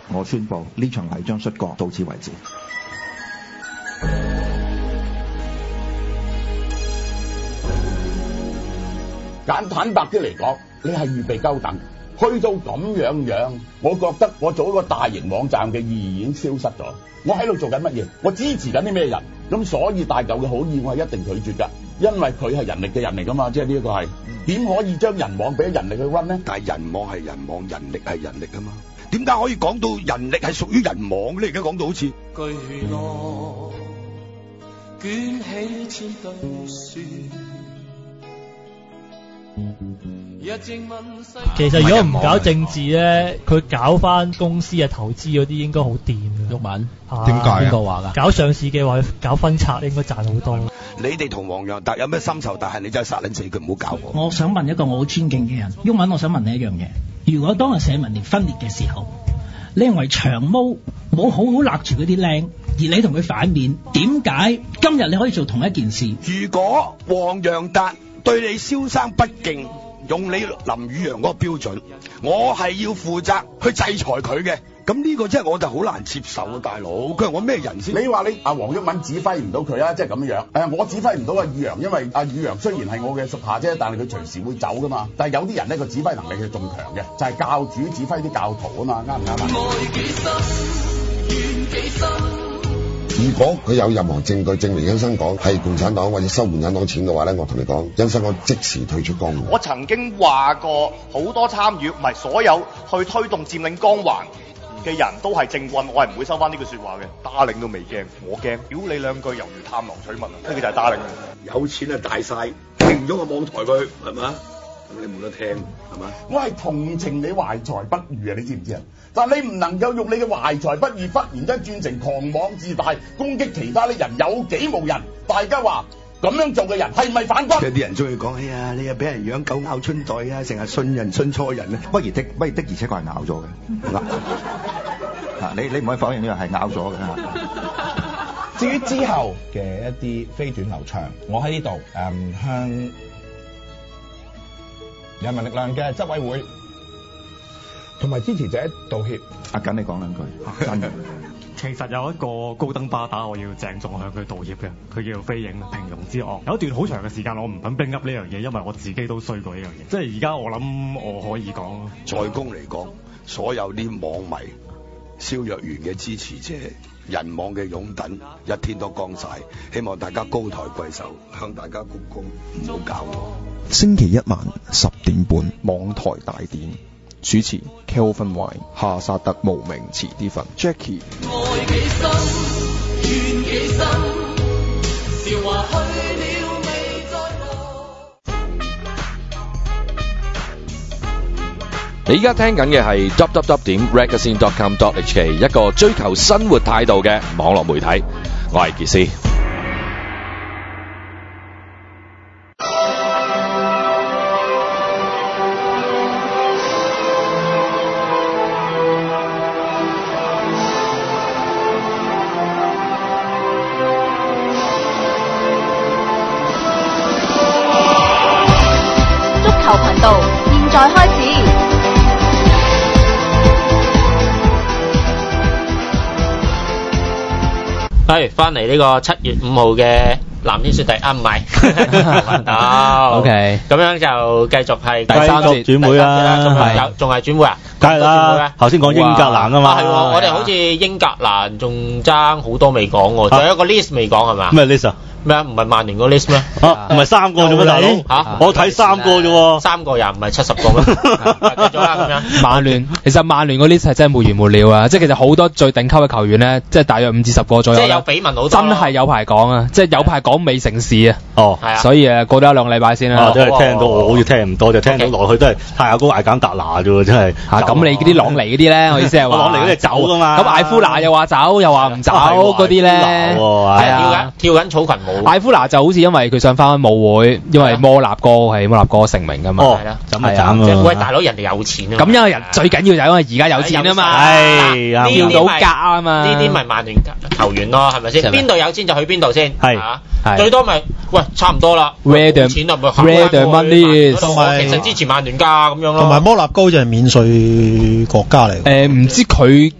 我宣布呢場泥漿摔角到此為止。 坦白啲嚟講，你係預備鳩等，去到咁樣，我覺得我做一個大型網站嘅意義已經消失咗。我喺度做緊乜嘢？我支持緊啲咩人？咁所以大嚿嘅好意我係一定拒絕㗎，因為佢係人力嘅人嚟㗎嘛，即係呢一個係點可以將人網俾人力去溫呢？ 但係人網係人網，人力係人力啊嘛。點解可以講到人力係屬於人網咧？而家講到好似巨浪捲起千堆雪。 其實如果唔搞政治咧，佢搞翻公司嘅投資嗰啲應該好掂嘅。 毓民點解邊個話㗎？ 搞上市嘅話，搞分拆應該賺好多。 你哋同黃洋達有咩深仇大恨？你真係殺撚死佢，唔好搞我。 我想問一個我好尊敬嘅人，毓民，我想問你一樣嘢：如果當日社民連分裂嘅時候，你認為長毛冇好好勒住嗰啲靚，而你同佢反面，點解今日你可以做同一件事？ 如果黃洋達對你蕭生不敬，用你林宇陽嗰個標準，我係要負責去制裁佢嘅。咁呢個真係我就好難接受啊，大佬！佢係我咩人先？ 你話你黃毓民指揮唔到佢啊，即係咁樣。我指揮唔到宇陽，因為宇陽雖然係我嘅屬下啫，但係佢隨時會走噶嘛。但係有啲人咧，個指揮能力係仲強嘅，就係教主指揮啲教徒啊嘛，啱唔啱啊？ 如果佢有任何證據證明殷生港係共產黨或者收共產黨錢嘅話咧，我同你講，殷生港即時退出江湖。 我曾經話過，好多參與唔係所有去推動佔領江橫嘅人都係政棍，我係唔會收翻呢句説話嘅。打領都未驚，我驚。屌你兩句猶如探囊取物啊！呢個就係打領。 有錢啊大晒，停咗個網台佢係嘛？咁你冇得聽係嘛？ 我係同情你懷才不遇啊！你知唔知啊？但你唔能夠用你嘅懷才不遇忽然間轉成狂妄自大，攻擊其他啲人有幾無人？大家話咁樣做嘅人係咪反骨？ 有啲人中意講，哎呀，你又俾人養狗咬春袋啊，成日信人信錯人啊！ 不如的而且確係咬咗嘅。嗱，你唔可以否認呢個係咬咗嘅。 至於之後嘅一啲飛短流長，我喺呢度向人民力量嘅執委會同埋支持者道歉。 阿緊你講兩句，真嘅。 其實有一個高登巴打，我要鄭重向佢道歉嘅，佢叫做飛影平庸之惡。有一段好長嘅時間，我唔肯 bring up 呢樣嘢，因為我自己都衰過呢樣嘢。即係而家我諗我可以講， 在公嚟講，所有啲網迷、蕭若元嘅支持者、人網嘅擁躉，一天都光晒。希望大家高抬貴手，向大家鞠躬，唔好搞我。 星期一晚10點半，網台大典。主持 Kelvin Y、夏薩特無名遲啲瞓 Jackie。愛幾深，怨幾深，笑話去了未再來。 你而家聽緊嘅係 www.ragazine.com.hk 一個追求生活態度嘅網絡媒體，我係傑斯。 係翻嚟呢個7月5號嘅藍天雪地啊，唔係頻道。OK，咁樣就繼續係第三節轉會啦， 仲係轉會啊？ 梗係啦，頭先講英格蘭啊嘛。 係喎，我哋好似英格蘭仲爭好多未講喎，仲有一個 list 未講係嘛？ 咩 list 啊？ 咩啊？唔係曼聯個 list 咩？ 唔係3個啫咩大佬？嚇，我睇3個啫喎 ，3個又唔係70個咩？繼續啦咁樣。 其實曼聯個 list 係真係沒完沒了啊！即係其實好多最頂級嘅球員咧，即係大約5至10個左右。 即係有緋聞好多。 真係有排講啊！即係有排講未成事啊！ 哦， 係啊。 所以過多1-2個禮拜先啦。 真係聽到我好似聽唔多，就聽到落去都係太高艾簡達拿啫喎，真係。 咁你嗰啲朗尼嗰啲咧，我意思係話。 朗尼嗰啲走㗎嘛。 咁艾夫拿又話走，又話唔走嗰啲咧。 係啊，跳緊草裙舞。 艾夫拿就好似因為佢想翻舞會，因為摩納哥成名㗎嘛。 係啦， 係啊。 喂，大佬人哋有錢啊。 咁因為人最緊要就係因為而家有錢啊嘛，跳到格啊嘛。 呢啲咪曼聯球員咯，係咪先？邊度有錢就去邊度先。 係。 最多咪喂差唔多啦。 Where the money is？ 同埋其實支持曼聯㗎咁樣咯。 同埋摩納哥就係免稅國家嚟。 唔知佢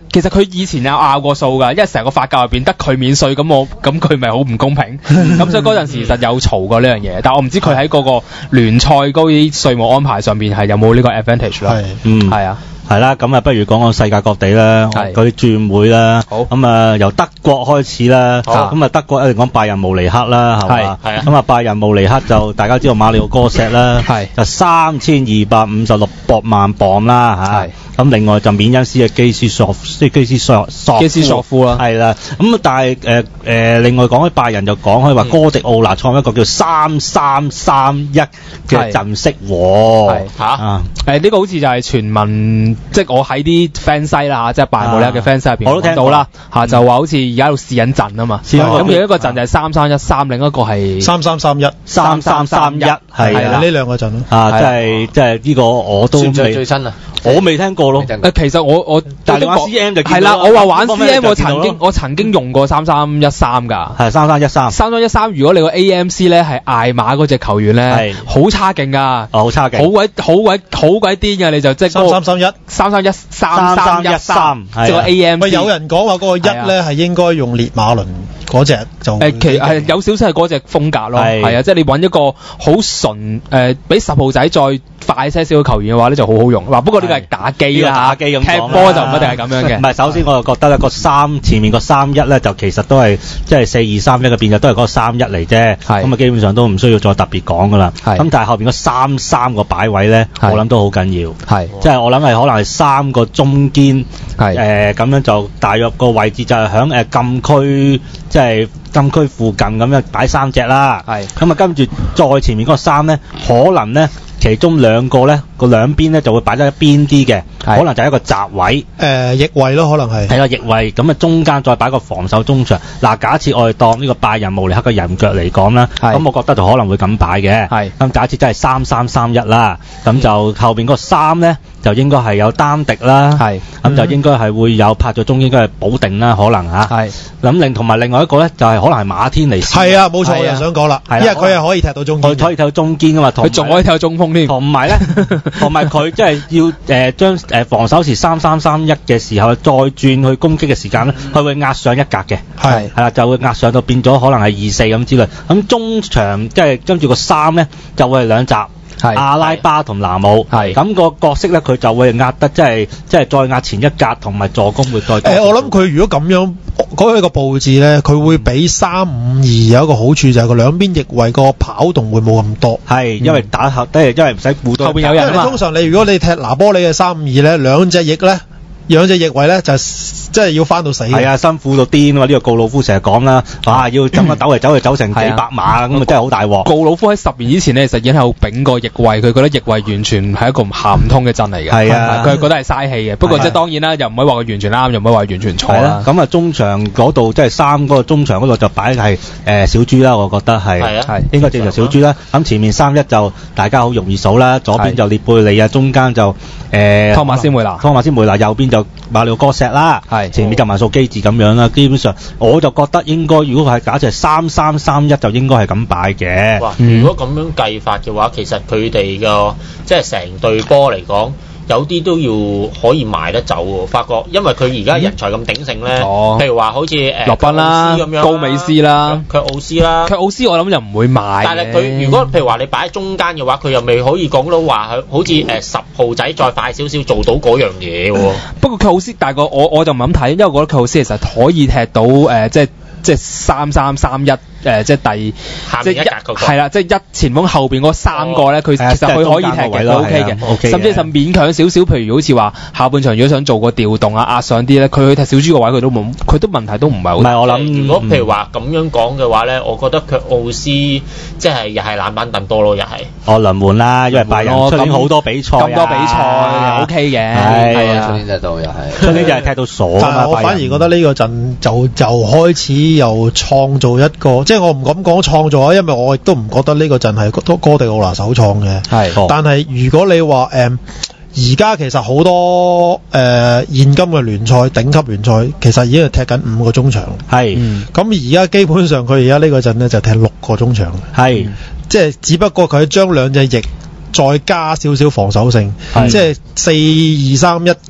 其實佢以前有拗過數㗎，因為成個法甲入邊得佢免稅，咁佢咪好唔公平？咁所以嗰陣時其實有嘈過呢樣嘢，但我唔知佢喺嗰個聯賽嗰啲稅務安排上邊係有冇呢個 advantage 啦。係啊。 係啦，咁啊，不如講講世界各地啦，嗰啲轉會啦。好，咁啊，由德國開始啦。咁啊，德國一定講拜仁慕尼黑啦，係嘛？係啊。咁啊，拜仁慕尼黑就大家知道馬里奧哥石啦，就3256萬磅啦嚇。咁另外就緬恩斯嘅基斯索夫啦，係啦。咁但係另外講起拜仁就講開話哥迪奧拿創一個叫3331嘅陣式喎。 呢個好似就係傳聞，即係我喺啲 fans 西啦，即係拜仁慕尼黑嘅 fans 西入邊，我都聽到啦嚇，就話好似而家喺度試緊陣啊嘛。咁有一個陣就係3313，另一個係 3331，係啦，呢兩個陣咯。 即係呢個我都未最新啊！ 我未聽過咯。 其實我但係玩 CM 就係啦，我話玩 CM 我曾經用過3313㗎。係3313。如果你個 AMC 咧係艾馬嗰隻球員咧，好差勁㗎。 好差勁。 好鬼癲㗎，你就即係3313，即係個 AMC。 喂，有人講話嗰個一咧係應該用列馬倫嗰隻就其實有少少係嗰隻風格咯。係啊，即係你揾一個好純比10號仔再快些少嘅球員嘅話咧就好好用。嗱，不過呢個係打機啦， 打機咁踢波就唔一定係咁樣嘅。 唔係，首先我就覺得咧個前面個31咧就其實都係即係4231嘅變咗都係嗰個31嚟啫。咁啊基本上都唔需要再特別講噶啦。咁但係後邊個33個擺位咧，我諗都好緊要。即係我諗係可能係3個中堅。咁樣就大約個位置就係響禁區，即係禁區附近咁樣擺3隻啦。咁啊跟住再前面嗰個3咧，可能咧其中2個咧個兩邊咧就會擺得一邊啲嘅，可能就係一個閘位， 翼位咯，可能係。 係啦，翼位咁啊，中間再擺個防守中場。嗱，假設我哋當呢個拜仁慕尼黑嘅人腳嚟講啦，咁我覺得就可能會咁擺嘅。咁假設真係3331啦，咁就後邊嗰個3咧就應該係有丹迪啦，咁就應該係會有拍咗中應該係保定啦，可能嚇。咁同埋另外一個咧就係可能係馬天尼斯。 係啊，冇錯，我就想講啦，因為佢係可以踢到中堅， 佢可以踢到中堅噶嘛， 佢仲可以踢到中鋒添。 同埋咧，同埋佢即係要將防守時3331嘅時候，再轉去攻擊嘅時間咧，佢會壓上一格嘅。係啦，就會壓上到變咗可能係24咁之類。咁中場即係跟住個3咧，就會係2閘。阿拉巴同拿姆，咁個角色咧，佢就會壓得即係再壓前一格，同埋助攻會再多。 我諗佢如果咁樣嗰一個佈置咧，佢會比352有一個好處就係個兩邊翼位個跑動會冇咁多。 因為打後，因為唔使顧到後邊有人啊嘛。 通常如果你踢拿波里嘅352咧，兩隻翼位咧就即係要翻到死。 係啊，辛苦到癲啊嘛！呢個告魯夫成日講啦，要走嚟走成幾百碼咁啊，真係好大鑊。 告魯夫喺10年之前咧，其實已經係丙過翼位，佢覺得翼位完全係一個行唔通嘅陣嚟嘅。係啊，佢係覺得係嘥氣嘅。不過即係當然啦，又唔可以話佢完全啱，又唔可以話完全錯啦。 咁啊，中場嗰度即係3嗰個中場嗰度就擺係小豬啦，我覺得係。係啊，應該正常小豬啦。咁前面31就大家好容易數啦，左邊就列貝利啊，中間就湯馬斯梅拿，右邊就馬里奧哥石啦。前面就萬數機智咁樣啦，基本上我就覺得應該，如果係假設係3331就應該係咁擺嘅。 如果咁樣計法嘅話，其實佢哋嘅即係成隊波嚟講，有啲都要可以賣得走喎。發覺因為佢而家人才咁鼎盛咧，譬如話好似洛賓啦、高美斯啦、 卻奧斯我諗就唔會賣。但係佢如果譬如話你擺喺中間嘅話，佢又未可以講到話佢好似10號仔再快少少做到嗰樣嘢喎。 不過卻奧斯大個我就唔咁睇，因為我覺得卻奧斯其實可以踢到即係3331。即係即係係啦，即係一前鋒後邊嗰3個咧，佢其實佢可以踢嘅，佢 OK 嘅，甚至係勉強少少。譬如好似話下半場如果想做個調動啊，壓上啲咧，佢去踢小豬個位佢都問題都唔係好。唔係我諗，如果譬如話咁樣講嘅話咧，我覺得卻奧斯即係又係冷板凳多咯，又係。輪換啦，因為拜仁出年好多比賽咁多比賽 OK 嘅，係啊，出年踢到又係，出年就係踢到傻啊嘛。 但係我反而覺得呢個陣就開始又創造一個。即係我唔敢講創造啊，因為我亦都唔覺得呢個陣係哥迪奧拿首創嘅。但係如果你話而家其實好多現今嘅聯賽頂級聯賽其實已經係踢緊5個中場。咁而家基本上佢而家呢個陣咧就踢6個中場。即係只不過佢將2隻翼再加少少防守性，即係4-2-3-1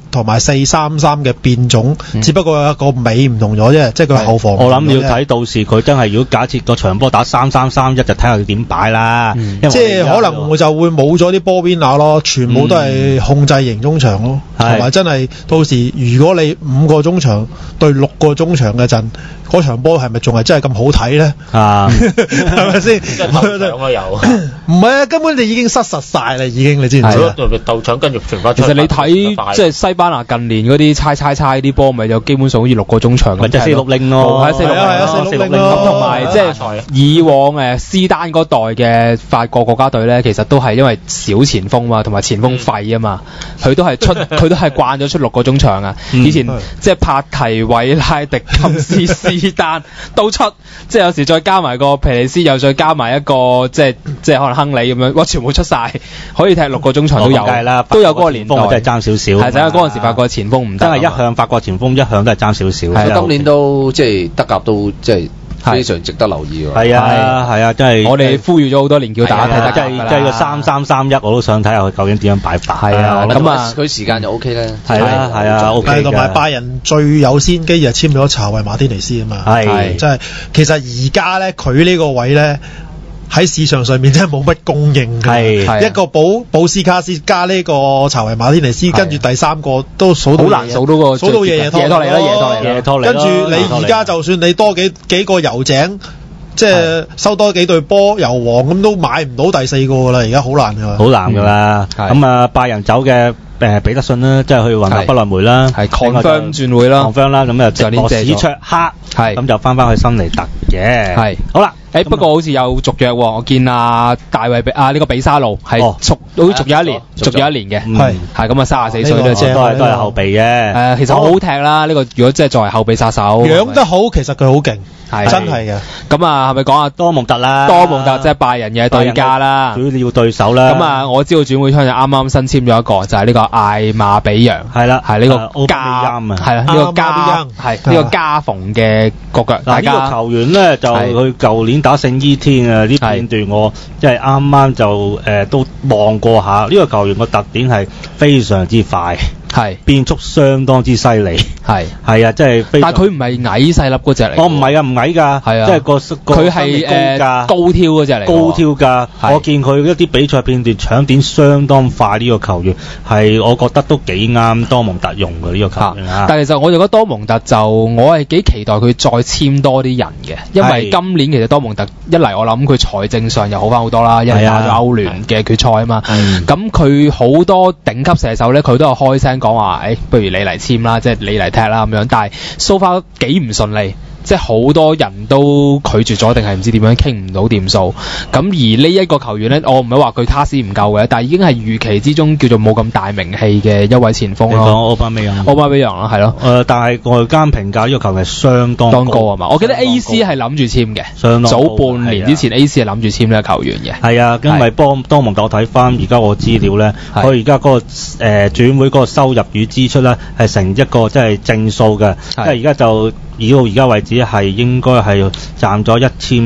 同埋4-3-3嘅變種，只不過個尾唔同咗啫，即係佢後防。 我諗要睇到時佢真係如果假設個場波打3-3-3-1就睇下佢點擺啦。 即係可能就會冇咗啲波邊拿咯，全部都係控制型中場咯，同埋真係到時如果你5個中場對6個中場嘅陣，嗰場波係咪仲係真係咁好睇咧？係咪先？ 鬥搶啊有， 唔係啊，根本你已經失實晒啦，已經你知唔知啊？ 鬥搶跟住傳翻出。 其實你睇即係西班牙近年嗰啲猜啲波，咪就基本上好似6個中場咁， 即係4-6-0咯， 係啊4-6-0咯。 同埋即係以往斯丹嗰代嘅法國國家隊咧，其實都係因為小前鋒嘛，同埋前鋒廢啊嘛，佢都係慣咗出6個中場啊。以前即係帕提、韋拉迪、金斯、斯丹都出，即係有時再加埋個皮利斯，又再加埋一個即係可能亨利咁樣，哇全部出晒，可以踢6個中場都有，都有嗰個年代。 真係爭少少。 係就係嗰陣時法國前鋒唔得， 真係一向法國前鋒一向都係爭少少。 今年都即係德甲都即係非常值得留意喎。 係啊，真係。 我哋呼籲咗好多年叫大家睇德甲㗎啦。 即係個3-3-3-1我都想睇下佢究竟點樣擺法。 係啊，咁啊佢時間就 OK 咧。 係啊 OK。 同埋拜仁最有先機就簽咗查維馬天尼斯啊嘛。係，真係其實而家咧佢呢個位咧。喺市場上面真係冇乜供應嘅，一個保斯卡斯加呢個查維馬天尼斯，跟住第三個都數到好難數到個數到耶托嚟啦，跟住你而家就算你多幾個油井，即係收多幾隊波油王咁都買唔到第4個㗎啦，而家好難㗎。好難㗎啦，咁啊拜仁走嘅。彼得信啦，即係去雲達不萊梅啦， 係 confirm 轉會啦 ，confirm 啦，咁就羅史卓克，咁就翻去新尼特嘅，係好啦。 不過好似有續約喎，我見大衛呢個比沙路係續咗一年，續咗一年嘅，係咁啊，34歲都係後備嘅。 其實好好踢啦，呢個如果即係作為後備殺手， 養得好，其實佢好勁。真係嘅， 咁啊，係咪講下多蒙特啦？ 多蒙特即係拜仁嘅對家啦， 主要對手啦。 咁啊，我知道轉會窗就啱啱新簽咗一個，就係呢個艾馬比揚，係啦，係呢個加，係啦，呢個加，係呢個加蓬嘅國腳。 嗱，呢個球員咧就佢舊年打聖伊天啊，呢片段我即係啱啱就都望過下。呢個球員個特點係非常之快。係變速相當之犀利，係啊，即係。 但係佢唔係矮細粒嗰隻嚟。 我唔係啊，唔矮㗎，係啊，即係佢係高挑嗰隻嚟。 高挑㗎，我見佢一啲比賽片段搶點相當快，呢個球員係我覺得都幾啱多蒙特用嘅呢個球員啊。 但係其實我就覺得多蒙特就我係幾期待佢再簽多啲人嘅，因為今年其實多蒙特一嚟我諗佢財政上又好翻好多啦，因為打咗歐聯嘅決賽啊嘛。咁佢好多頂級射手咧，佢都有開聲講話，不如你嚟簽啦，即係你嚟踢啦咁樣。但係 so far 幾唔順利，即係好多人都拒絕咗，定係唔知點樣傾唔到掂數。咁而呢一個球員咧，我唔係話佢卡斯唔夠嘅，但係已經係預期之中叫做冇咁大名氣嘅一位前鋒咯。 你講奧巴美揚啦，係咯。 但係外間評價呢個球員係相當高啊嘛。我記得 AC 係諗住簽嘅，早半年之前 AC 係諗住簽呢個球員嘅。 係啊，因為多蒙特我睇翻而家我資料咧，佢而家嗰個轉會嗰個收入與支出咧係成一個即係正數嘅，因為而家就以到而家為止係應該係賺咗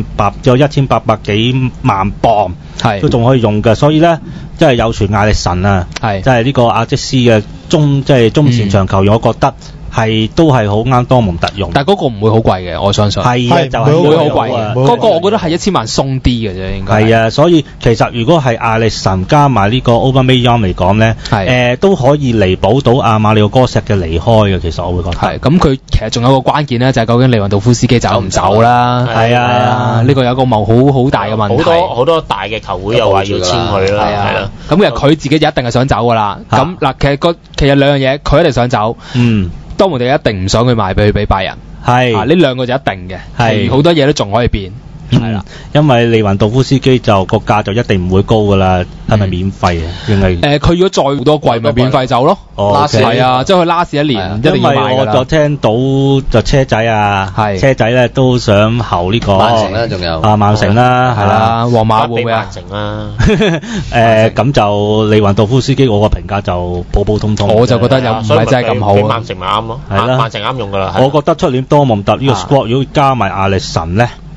1800幾萬鎊，都仲可以用嘅，所以咧即係有傳艾力神啊，即係呢個阿積斯嘅中前場球員，我覺得。都係好啱多蒙特用， 但係嗰個唔會好貴嘅，我相信係就唔會好貴嘅。嗰個我覺得係1000萬鬆啲嘅啫，應該係啊。所以其實如果係艾力神加埋呢個奧巴美揚嚟講咧，都可以彌補到阿馬里奧哥石嘅離開嘅。其實我會覺得係咁，佢其實仲有個關鍵咧，就係究竟利雲道夫斯基走唔走啦？ 係啊， 呢個有個好大嘅問題。 好多大嘅球會又話要簽佢啦，係啦。 咁其實佢自己就一定係想走噶啦。咁嗱，其實兩樣嘢，佢一定想走。多蒙特一定唔想佢賣俾拜仁，係呢兩個就一定嘅，係好多嘢都仲可以變，係啦。 因為利雲道夫斯基就個價就一定唔會高噶啦，係咪免費啊？應該佢如果再好多季咪免費走咯，係啊，即係佢 last 一年一定要賣㗎啦。 因為我就聽到就車仔啊，車仔咧都想候呢個曼城啦，仲有曼城啦，係啦， 皇馬會唔會啊？ 曼城啦， 咁就利雲道夫斯基我個評價就普普通通， 我就覺得又唔係真係咁好。 曼城咪啱咯，係啦，曼城啱用㗎啦。 我覺得出年多蒙特呢個 squad 如果加埋亞歷臣咧。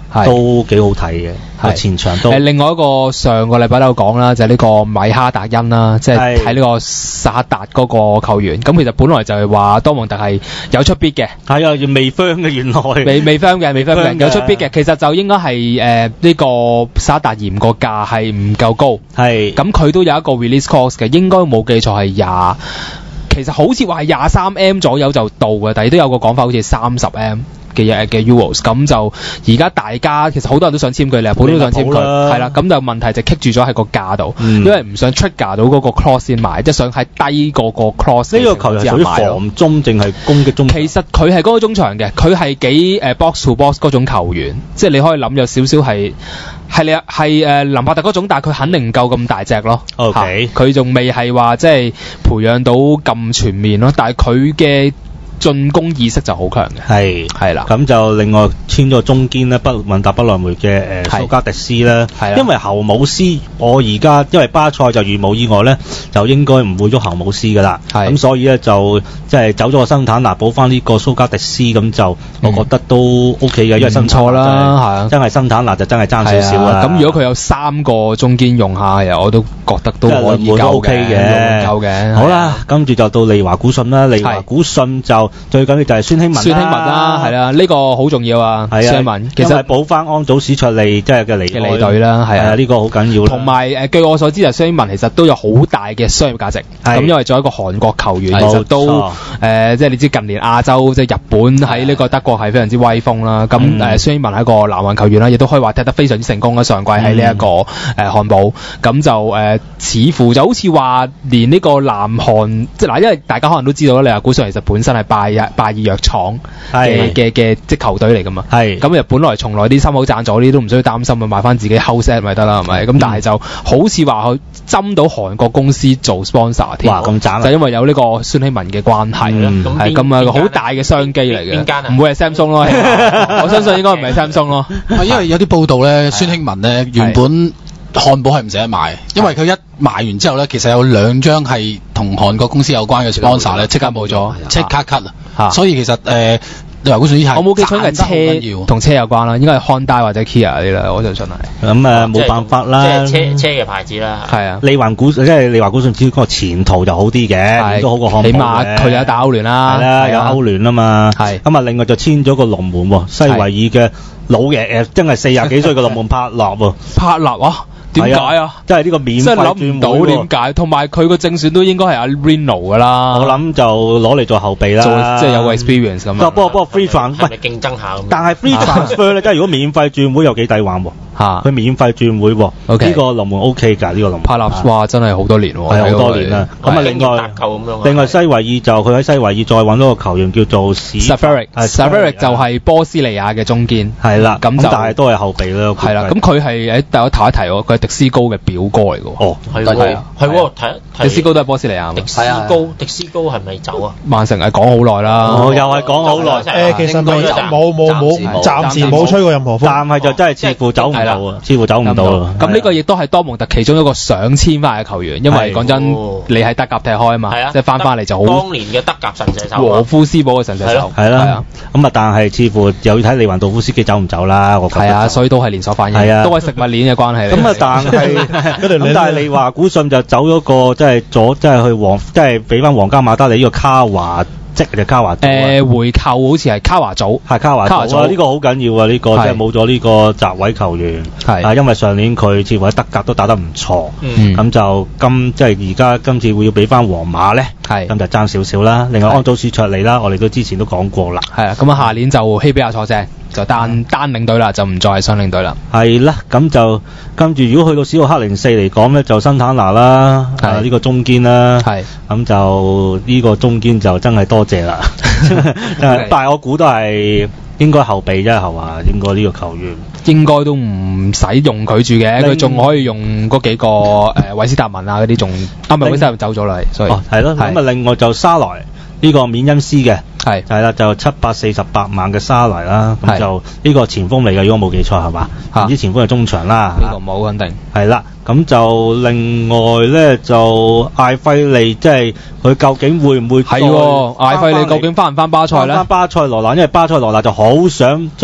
都幾好睇嘅。前場都另外一個上個禮拜都有講啦，就係呢個米哈達恩啦，即係睇呢個薩克達嗰個球員。咁其實本來就係話多蒙特係有出 bid 嘅， 係啊，未 firm 嘅原來未 firm 嘅，有出 bid 嘅。其實就應該係呢個薩克達嫌個價係唔夠高，係咁佢都有一個 release cost 嘅，應該冇記錯係20，其實好似話係23M 左右就到嘅，但係都有個講法好似30M。嘅 Euros， 咁就而家大家其實好多人都想簽佢，利物浦都想簽佢，係啦，咁就問題就棘住咗喺個價度，因為唔想 trigger 到嗰個 clause 先買，即係想喺低過個 clause。呢個球員係屬於防中定係攻擊中場？ 其實佢係攻擊中場嘅，佢係幾box to box 嗰種球員，即係你可以諗有少少係林柏特嗰種，但係佢肯定唔夠咁大隻咯。OK，佢仲未係話即係培養到咁全面咯，但係佢嘅進攻意識就好強嘅，係啦， 咁就另外簽咗中堅咧，雲達不萊梅嘅蘇加迪斯咧，因為侯姆斯，我而家因為巴塞就如無意外咧，就應該唔會喐侯姆斯噶啦，咁所以咧就即係走咗個生坦拿補翻呢個蘇加迪斯，咁就我覺得都 OK 嘅，因為唔錯啦，係真係生坦拿就真係爭少少啦。 咁如果佢有3個中堅用下，我都覺得都可以夠嘅，夠嘅。 好啦，跟住就到利華古遜啦，利華古遜就最緊要就係孫興文啦，係啦，呢個好重要啊。孫興文其實補翻安祖史卓利即係嘅離隊啦，係啊， 呢個好緊要啦。 同埋據我所知就孫興文其實都有好大嘅商業價值，咁因為作為一個韓國球員，其實都即係你知近年亞洲即係日本喺呢個德國係非常之威風啦。咁孫興文係一個南韓球員啦，亦都可以話踢得非常之成功啦。上季喺呢一個漢堡，咁就似乎就好似話連呢個南韓即係嗱，因為大家可能都知道啦，利華古遜其實本身係拜耳藥廠嘅即球隊嚟噶嘛，咁又本來從來啲心口贊助呢啲都唔需要擔心，咪買翻自己 house set 咪得啦，係咪？咁但係就好似話佢針到韓國公司做 sponsor 添，咁賺就因為有呢個孫興文嘅關係啦，係咁啊好大嘅商機嚟嘅，邊間啊？唔會係 Samsung 咯，我相信應該唔係 Samsung 咯， 因為有啲報道咧，孫興文咧原本漢堡係唔捨得賣，因為佢一賣完之後咧，其實有2張係同韓國公司有關嘅 sponsor 咧，即刻冇咗，即刻 cut 啊！所以其實利華古遜呢係我冇記錯係車同車有關啦，應該係 Honda 或者 Kia 嗰啲啦，我相信係。 咁冇辦法啦， 即係車嘅牌子啦。 係啊， 利華古遜只個前途就好啲嘅，都好過漢堡嘅。 起碼佢有打歐聯啦， 係啦，有歐聯啊嘛。係咁啊，另外就簽咗個龍門喎，西維爾嘅老爺真係40幾歲嘅龍門帕納喎。 帕納啊！點解啊？ 即係呢個免費轉會，真係諗唔到點解。 同埋佢個正選都應該係阿 Reno 噶啦。 我諗就攞嚟做後備啦， 即係有個 experience 咁。 不過 free transfer 係咪競爭下咁？ 但係 free transfer 咧，即係如果免費轉會有幾抵玩喎？佢免費轉會喎。呢個龍門 OK 㗎，呢個龍門。 帕納哇，真係好多年喎。 係好多年啦。咁啊，另外西維爾就佢喺西維爾再揾到個球員叫做 Safaric 就係波斯尼亞嘅中堅。 係啦，咁但係都係後備啦。 係啦，咁佢係但我提一提喎，佢係迪斯高嘅表哥嚟㗎。 哦， 係喎， 迪斯高都係波斯尼亞。 迪斯高係咪走啊？ 曼城係講好耐啦。 又係講好耐。 其實冇，暫時冇吹過任何風。 但係就真係似乎走唔到啊，似乎走唔到啊。 咁呢個亦都係多蒙特其中一個想簽翻嘅球員，因為講真，你喺德甲踢開啊嘛，即係翻嚟就好。 當年嘅德甲神射手。 和夫斯堡嘅神射手。 係啦。咁啊，但係似乎又要睇利雲道夫斯基走唔走啦。我覺得。 係啊，所以都係連鎖反應。係啊，都係食物鏈嘅關係。 咁啊，但係利華古遜就走咗個即係俾翻皇家馬德里呢個卡華。即係卡華回購好似係卡華祖， 係卡華祖呢個好緊要啊！呢個即係冇咗呢個閘位球員，因為上年佢似乎喺德甲都打得唔錯，咁就即係而家今次會要俾翻皇馬咧，咁就爭少少啦。另外安祖斯卓利啦，我哋都之前都講過啦， 係啊，咁啊下年就希比亞坐正，就單領隊啦，就唔再係雙領隊啦。 係啦，咁就跟住如果去到史浩克04嚟講咧，就新坦拿啦，呢個中堅啦，咁就呢個中堅就真係多謝啦，但係我估都係應該後備啫，係嘛？應該呢個球員應該都唔使用佢住嘅，佢仲可以用嗰幾個韋斯達文啊嗰啲仲，韋斯達文走咗啦，所以係咯。咁啊，另外就沙萊呢個緬恩斯嘅係啦，就748萬嘅沙萊啦，咁就呢個前鋒嚟嘅，如果冇記錯係嘛？唔知前鋒係中場啦， 呢個冇肯定係啦。咁就另外咧就艾費利，即係佢究竟會唔會係艾費利究竟翻唔翻巴塞咧？ 翻巴塞羅那，因為巴塞羅那就好想將佢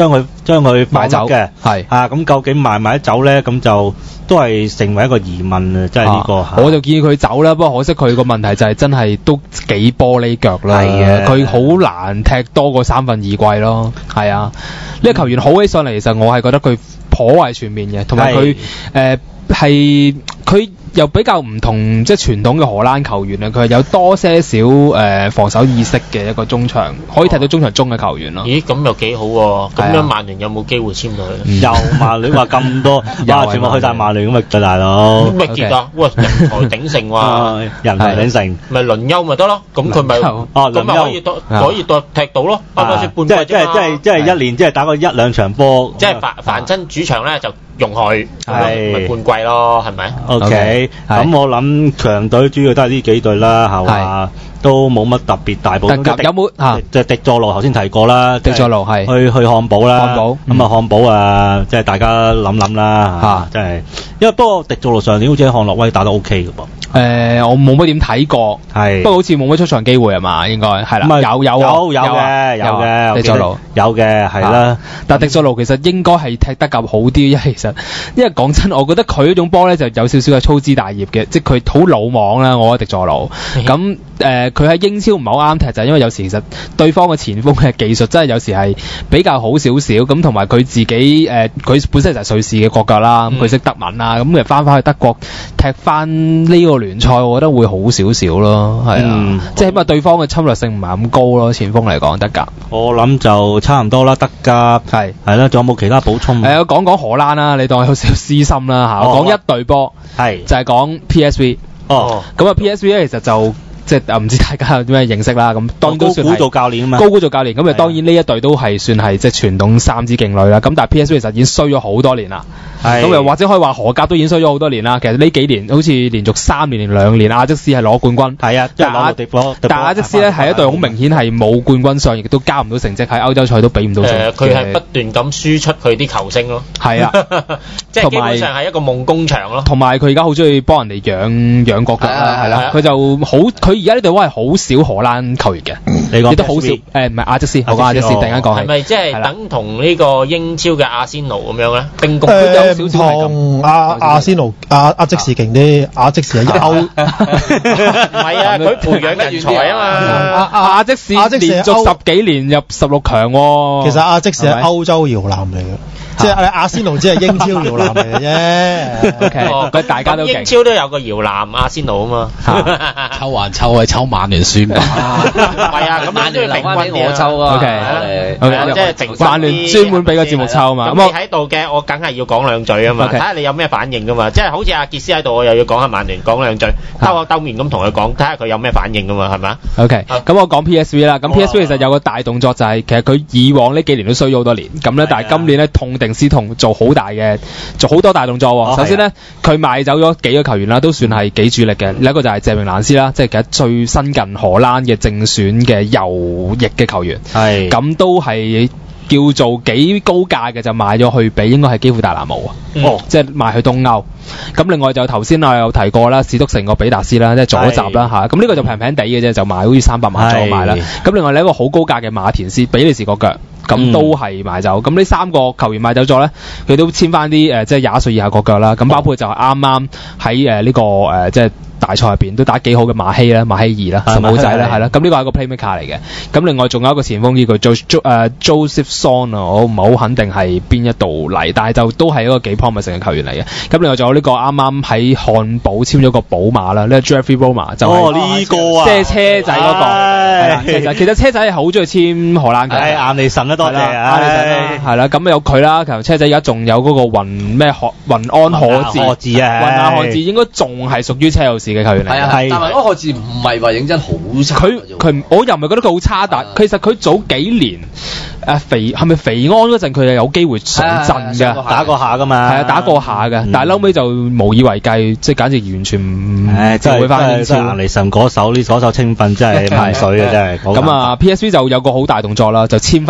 將佢賣走嘅， 係咁究竟賣唔賣得走咧？咁就都係成為一個疑問啊！即係呢個， 我就建議佢走啦。不過可惜佢個問題就係真係都幾玻璃腳啦。係啊，佢好難踢多過2/3季咯。係啊，呢個球員好起上嚟，其實我係覺得佢頗為全面嘅，同埋佢係佢又比較唔同，即係傳統嘅荷蘭球員啊，佢係有多些少防守意識嘅一個中場，可以踢到中場中嘅球員咯。 咦，咁又幾好喎！咁樣曼聯有冇機會簽到佢？ 又曼聯話咁多，全部去晒曼聯咁咪大佬。 咩結啊？喂，人才鼎盛喎， 人才鼎盛， 咪輪休咪得咯？咁佢咪咁咪可以踢到咯？啱啱先半季啫嘛。 即係一年即係打個1-2場波。 即係凡親主場咧就容許，咪半季咯，係咪 ？OK。咁我諗強隊主要都係呢幾隊啦，係嘛，都冇乜特別大補。 有冇即係迪佐路頭先提過啦， 迪佐路係去漢堡啦， 漢堡咁漢堡啊，即係大家諗啦，即係因為不過迪佐路上年好似喺漢諾威打得 OK 嘅噃。 我冇乜點睇過，不過好似冇乜出場機會係嘛，應該係啦。有嘅，迪佐路有嘅係啦。 但迪佐路其實應該係踢得咁好啲，因為講真，我覺得佢呢種波咧就有少少係粗枝大葉嘅，即係佢好魯莽啦。我覺得迪佐路咁佢喺英超唔係好啱踢，就係因為有時其實對方嘅前鋒嘅技術真係有時係比較好少少，咁同埋佢自己佢本身就係瑞士嘅國腳啦，佢識德文啦，咁佢翻去德國踢翻呢個聯賽，我覺得會好少少咯，係啊，即係起碼對方嘅侵略性唔係咁高咯，前鋒嚟講德甲。 我諗就差唔多啦，德甲係啦，仲有冇其他補充？ 講講荷蘭啦，你當有少少私心啦嚇，我講一隊波就係講 PSV。咁啊 PSV 咧其實就即係唔知大家有啲咩認識啦，咁當然都算係高估做教練啊嘛，高估做教練，咁當然呢一隊都係算係即係傳統3支勁旅啦，咁但係 PSV 其實已經衰咗好多年啦。咁又或者可以話荷甲都已經衰咗好多年啦。其實呢幾年好似連續3年連2年亞積士係攞冠軍。係啊，即係攞迪波。但亞積士咧係一隊好明顯係冇冠軍相，亦都交唔到成績，喺歐洲賽都比唔到成績。 佢係不斷咁輸出佢啲球星咯。係啊，即係基本上係一個夢工場咯。同埋佢而家好中意幫人哋養國腳啦，係啦。佢就好，佢而家呢隊波係好少荷蘭球員嘅。你講亦都好少。唔係亞積士，我講亞積士，突然間講係咪即係等同呢個英超嘅阿仙奴咁樣咧？冰宮唔同阿仙奴阿積士勁啲，阿積士係歐，唔係啊，佢培養人才啊嘛。 阿積士連續10幾年入16強喎。 其實阿積士係歐洲搖籃嚟嘅。即係阿仙奴只係英超搖籃嚟嘅啫。 OK，大家都英超都有個搖籃阿仙奴啊嘛。 抽還抽係抽曼聯算吧。 係啊，咁曼聯留翻俾我抽啊。 OK， 即係平曼聯專門俾個節目抽啊嘛。 咁你喺度嘅，我梗係要講兩句啊嘛。睇下你有咩反應噶嘛。即係好似阿傑斯喺度，我又要講下曼聯，講兩句，兜面咁同佢講，睇下佢有咩反應噶嘛，係咪啊 ？OK，咁我講 PSV 啦。咁 PSV 其實有個大動作就係，其實佢以往呢幾年都衰咗好多年，咁咧，但係今年咧痛定思痛，做好多大動作喎。首先咧，佢賣走咗幾個球員啦，都算係幾主力嘅。另一個就係謝明蘭斯啦，即係其實最新近荷蘭嘅正選嘅右翼嘅球員，咁都係叫做幾高價嘅，就賣咗去俾應該係基輔大拿姆啊，即係賣去東歐。咁另外就頭先我有提過啦，史篤城個比達斯啦，即係左閘啦嚇。咁呢個就平平地嘅啫，就賣好似300萬左右賣啦。咁另外另一個好高價嘅馬田斯，比利時國腳。咁都係賣走，咁呢3個球員賣走咗咧，佢都簽翻啲即係21歲以下國腳啦。咁包括就係啱啱喺呢個即係大賽入邊都打幾好嘅馬希啦、馬希爾啦、神武仔啦，係啦。咁呢個係個 playmaker 嚟嘅。咁另外仲有一個前鋒叫佢Joseph Son 啊，我唔係好肯定係邊一度嚟，但係就都係一個幾 promising 嘅球員嚟嘅。咁另外仲有呢個啱啱喺漢堡簽咗個寶馬啦，呢個 Jeffrey Roma 就係呢個啊， 即係車仔嗰個係啦。其實車仔係好中意簽荷蘭嘅， 眼利神多謝係啦，咁有佢啦。其實車仔而家仲有嗰個雲安可治啊，雲安可治應該仲係屬於車路士嘅球員嚟。 係啊，但雲安可治唔係話認真好差。 佢我又唔係覺得佢好差，但其實佢早幾年係咪肥安嗰陣佢係有機會上陣嘅， 打過下噶嘛。係啊，打過下嘅，但係後尾就無以為繼，即係簡直完全唔就會翻英超。 眼利神嗰手青訓真係派水嘅真係。 咁啊 PSV 就有個好大動作啦，就簽翻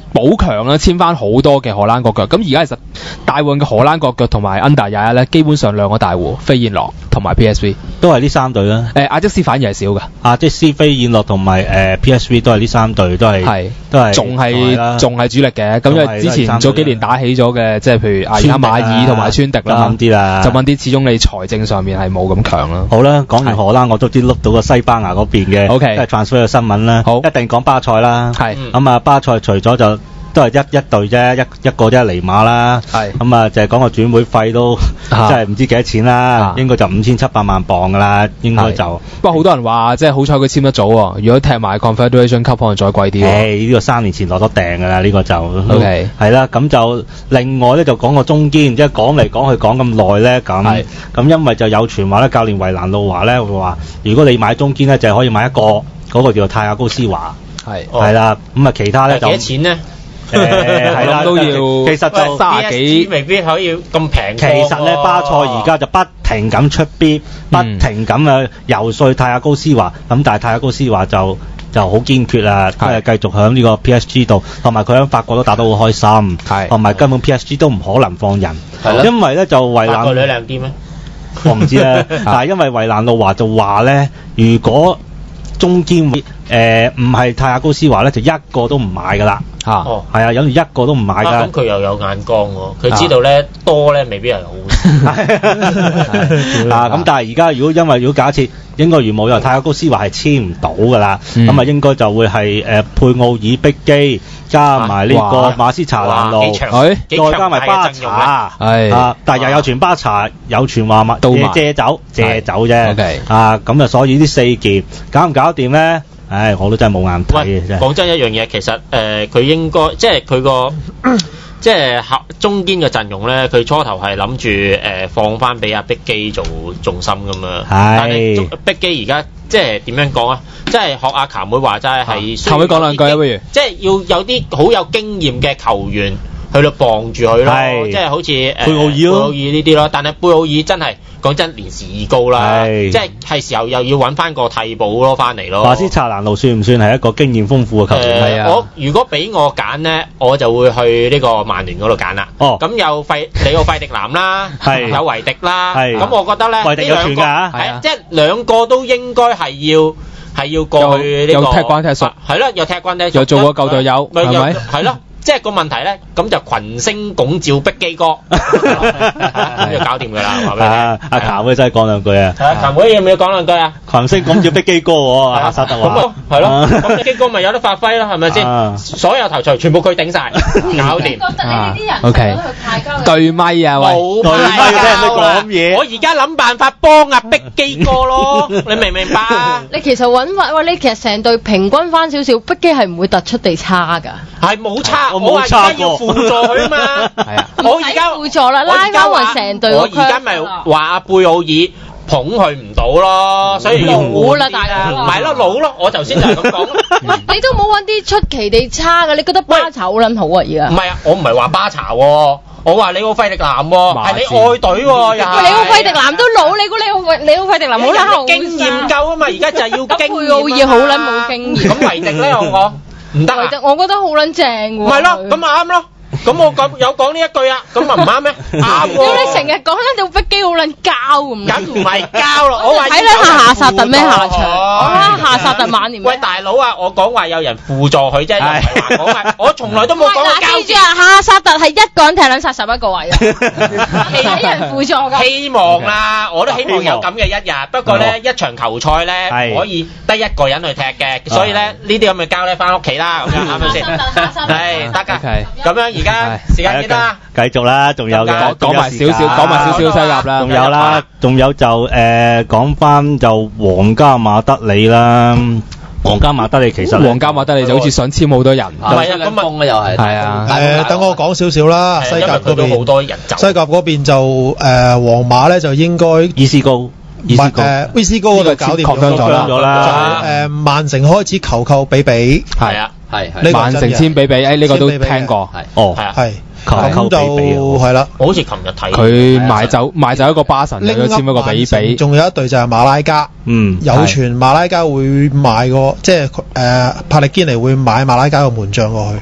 補強啦，簽翻好多嘅荷蘭國腳。咁而家其實大換嘅荷蘭國腳同埋 Under 21咧，基本上兩個大戶，飛燕諾同埋 PSV 都係呢三隊啦。 阿積斯反而係少嘅， 阿積斯、飛燕諾同埋PSV 都係呢三隊，都係仲係主力嘅。咁因為之前早幾年打起咗嘅，即係譬如阿爾馬爾同埋川迪啦，就問啲始終你財政上面係冇咁強啦。 好啦，講完荷蘭，我都知碌到個西班牙嗰邊嘅，即係 transfer 嘅新聞啦。 好， 一定講巴塞啦。 係咁啊，巴塞除咗就都係一隊啫，一個啫尼馬啦。係咁啊，就係講個轉會費都即係唔知幾多錢啦，應該就5700萬鎊噶啦，應該就。 不過好多人話，即係好彩佢簽得早喎，如果踢埋 Confederation Cup 可能再貴啲。 呢個3年前落咗訂噶啦，呢個就。 OK。 係啦，咁就另外咧就講個中堅，即係講嚟講去講咁耐咧咁因為就有傳話咧，教練維蘭路華咧會話，如果你買中堅咧，就係可以買一個嗰個叫做泰亞高斯華。係啦，咁啊其他咧就幾多錢咧？ 係啦，都要，其實就 30幾，未必可以咁平。 其實咧，巴塞而家就不停咁出 bid，不停咁游說泰亞高斯華，咁但係泰亞高斯華就好堅決啦，都係繼續喺呢個 PSG 度，同埋佢喺法國都打得好開心，同埋根本 PSG 都唔可能放人，因為咧就維蘭。法國女靚啲咩？我唔知啦，但係因為維蘭路華就話咧，如果中堅唔係泰亞高斯華咧，就一個都唔買噶啦。係啊，有一個都唔買噶。 咁佢又有眼光喎，佢知道咧多咧未必係好。 咁但係而家如果假設應該如冇，因為泰亞高斯華係簽唔到噶啦，咁啊應該就會係佩奧爾碧基加埋呢個馬斯查蘭路，再加埋巴查，但係又有傳巴查，有傳話借走啫。咁啊，所以呢4件搞唔搞得掂咧？我都真係冇眼睇嘅。 講真一樣嘢，其實佢應該即係佢個即係中堅嘅陣容咧，佢初頭係諗住放翻俾阿碧基做重心咁嘛。但係碧基而家即係點樣講啊？即係學阿球妹話齋係。球妹講兩句啊，不如。即係要有啲好有經驗嘅球員去到傍住佢咯，即係好似貝奧爾呢啲咯。但係貝奧爾真係。講真，年事已高啦，即係時候又要揾翻個替補咯，翻嚟咯。 馬斯查蘭路算唔算係一個經驗豐富嘅球員？ 我如果俾我揀咧，我就會去呢個曼聯嗰度揀啦。咁有你個費迪南啦，有維迪啦，咁我覺得咧呢兩個係即係兩個都應該係要過去呢個。 有踢慣踢熟， 係咯，有踢慣踢熟， 又做過舊隊友，係咪？ 係咯。即係個問題咧，咁就群星拱照碧基哥，咁就搞掂㗎啦。話俾你聽， 阿球妹真係講兩句啊！ 球妹要唔要講兩句啊？ 群星拱照碧基哥喎，阿沙德話。 咁係咯，咁碧基哥咪有得發揮咯，係咪先？所有頭鎚全部佢頂晒，搞掂。覺得你呢啲人 OK，對咪啊喂， 冇對咪聽人哋講嘢。我而家諗辦法幫阿碧基哥咯，你明唔明白啊？ 你其實揾法，喂，你其實成隊平均翻少少，碧基係唔會突出地差㗎。 係冇差。我話而家要輔助佢啊嘛，我而家輔助啦，拉翻勻成隊。 我而家咪話阿貝奧爾捧佢唔到咯，所以要老啦，大佬。 唔係咯，老咯，我頭先就係咁講。 你都冇揾啲出奇地差㗎，你覺得巴查好撚好啊？而家唔係啊，我唔係話巴查喎，我話你個費迪南喎，係你愛隊喎，又係。 你個費迪南都老，你個費迪南好撚後生。 經驗夠啊嘛，而家就係要經驗。 貝奧爾好撚冇經驗。 咁維迪咧我。唔得啊！ 我覺得好撚正喎。 唔係咯，咁咪啱咯。咁我有講呢一句啊，咁咪唔啱咩？啱喎。 屌你成日講緊到碧基好撚膠咁。 梗唔係膠咯，我話睇兩下夏薩特咩下場？夏薩特晚年。 喂大佬啊，我講話有人輔助佢啫，又唔係話講話，我從來都冇講過膠。 記住啊，夏薩特係一個人踢撚殺11個位啊，係人輔助㗎。 希望啦，我都希望有咁嘅一日。不過咧，一場球賽咧可以得一個人去踢嘅，所以咧呢啲咁嘅膠咧翻屋企啦，咁樣啱唔啱先？係得㗎。咁樣而家時間幾多啊？ 繼續啦，仲有嘅， 講埋少少西甲啦， 仲有啦，仲有就講翻就皇家馬德里啦。皇家馬德里其實皇家馬德里就好似想簽好多人， 唔係啊，咁啊又係係啊。 等我講少少啦，西甲嗰邊好多人走。 西甲嗰邊就皇馬咧就應該伊斯高。 威斯高嗰度搞掂咗啦。 曼城開始求購比比， 係啊， 係曼城簽比比，呢個都聽過， 係求就係啦。 我好似琴日睇佢賣走一個巴神，又簽一個比比， 仲有一隊就係馬拉加，有傳馬拉加會買個即係帕力堅尼會買馬拉加個門將過去。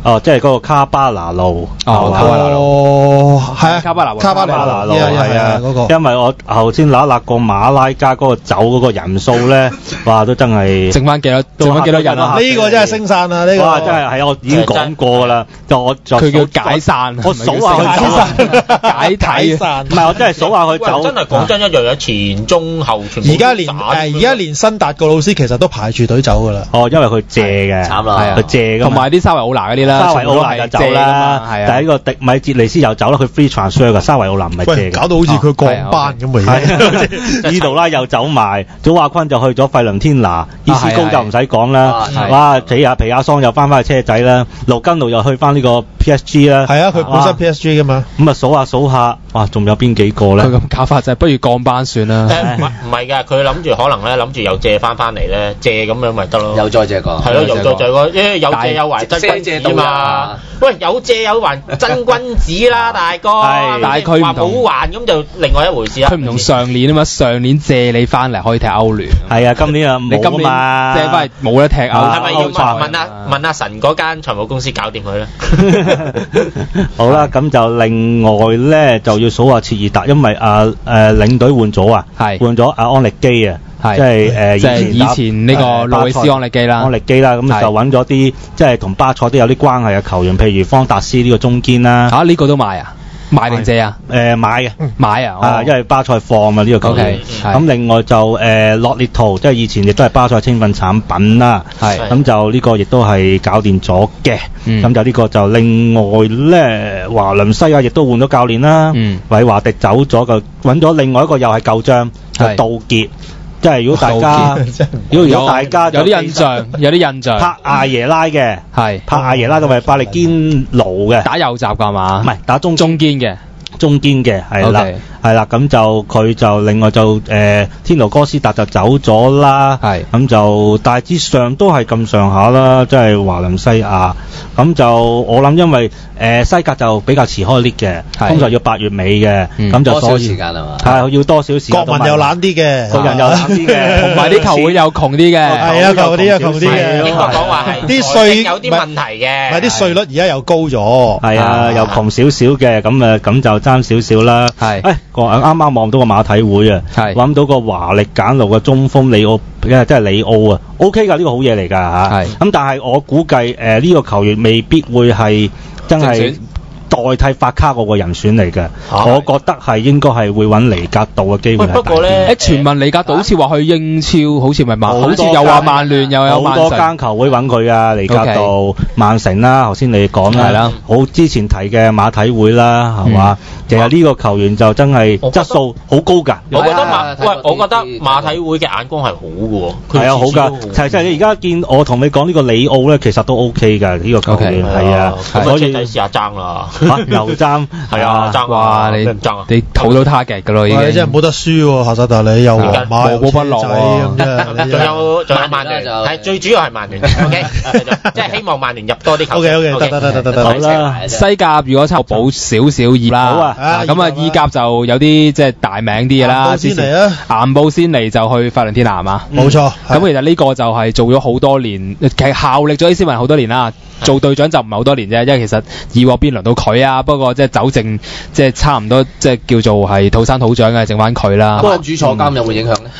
即係嗰個卡巴拿路。 係啊， 卡巴拿路係啊， 嗰個。 因為我頭先揦過馬拉加嗰個走嗰個人數咧，哇，都真係剩翻幾多人啊？ 呢個真係升散啊！呢個哇，真係我已經講過㗎啦， 佢叫解散， 我數下佢走解體唔係我真係數下佢走。 真係講真一樣嘢，前中後全部。 而家連辛達個老師其實都排住隊走㗎啦。 因為佢借嘅， 慘啦， 佢借㗎嘛。 同埋啲沙維奧拿嗰啲啦， 沙維奧拿就走啦，但係呢個迪米捷利斯又走啦，佢 free transfer 㗎，沙維奧拿唔係借嘅。 搞到好似佢降班咁啊！ 伊杜拉又走埋，祖亞坤就去咗費倫天拿，伊斯高就唔使講啦，哇！皮亞桑又翻去車仔啦，盧根奴又去翻呢個 PSG 啦。 係啊，佢本身 PSG 㗎嘛。 咁啊數下，哇！仲有邊幾個咧？ 佢咁搞法就係不如降班算啦。 唔係㗎，佢諗住可能咧諗住又借翻嚟咧，借咁樣咪得咯。 又再借過。 係咯，又再借過，因為有借有還真君子嘛。喂，有借有還真君子啦，大哥。 但係佢唔同冇還咁就另外一回事啦。 佢唔同上年啊嘛，上年借你翻嚟可以踢歐聯。 係啊，今年啊冇啊嘛。 借翻嚟冇得踢歐。 係咪要問阿神嗰間財務公司搞掂佢咧？ 好啦，咁就另外咧就要數下切爾達，因為領隊換咗啊，換咗阿安力基啊。即係以前呢個路易斯安力基啦， 咁就揾咗啲即係同巴塞都有啲關係嘅球員，譬如方達斯呢個中堅啦。 呢個都買啊？買定借啊？買啊！ 因為巴塞放嘛呢個球員。咁另外就洛列圖，即係以前亦都係巴塞青訓產品啦。咁就呢個亦都係搞掂咗嘅。咁就呢個就另外咧，華倫西亞亦都換咗教練啦。韋華迪走咗，就揾咗另外一個又係舊將，就杜傑。即係如果大家有啲印象， 帕亞耶拉嘅係帕亞耶拉同埋巴力堅奴嘅打右閘㗎嘛？ 唔係打中堅嘅係啦。係啦，咁就佢就另外就天奴哥斯達就走咗啦，咁就大致上都係咁上下啦，即係華倫西亞。咁就我諗因為西甲就比較遲開 league 嘅，通常要8月尾嘅，咁就所以多少時間係嘛？係要多少時間？ 國民又懶啲嘅， 個人又懶啲嘅， 同埋啲球會又窮啲嘅， 係啊，窮啲嘅。 應該講話係啲稅有啲問題嘅， 唔係啲稅率而家又高咗， 係啊，又窮少少嘅，咁就爭少少啦。啱啱望到個馬體會啊，揾到個華力簡奴嘅中鋒里奧，即係里奧啊 ，OK 㗎，呢個好嘢嚟㗎嚇。咁但係我估計呢個球員未必會係真係代替法卡嗰個人選嚟嘅，我覺得係應該係會揾尼格道嘅機會係大啲。 不過咧， 傳聞尼格道好似話去英超，好似咪好似又話曼聯又有曼城， 好多間球會揾佢啊，尼格道、曼城啦，頭先你講啦，好之前提嘅馬體會啦，係嘛？其實呢個球員就真係質素好高㗎。 我覺得馬體會嘅眼光係好嘅喎。 係啊，好㗎。其實你而家見我同你講呢個里奧咧，其實都 OK 㗎，呢個球員係啊。 所以試下爭啦。 又爭係啊，爭哇！你討到 target 㗎咯，已經。 你真係冇得輸喎，夏薩特你又皇馬無不落喎。仲有曼聯，係最主要係曼聯。OK，即係希望曼聯入多啲球。 OK，得。 好啦， 西甲如果抽補少少意啦。好啊。咁啊，意甲就有啲即係大名啲嘅啦。岩布先嚟就去費倫天拿係嘛？ 冇錯。 咁其實呢個就係做咗好多年，其實效力咗AC米蘭好多年啦。做隊長就唔係好多年啫，因為其實以往邊輪到佢啊？不過即係走剩，即係差唔多，即係叫做係土生土長嘅，剩翻佢啦。 不過主坐監有冇影響咧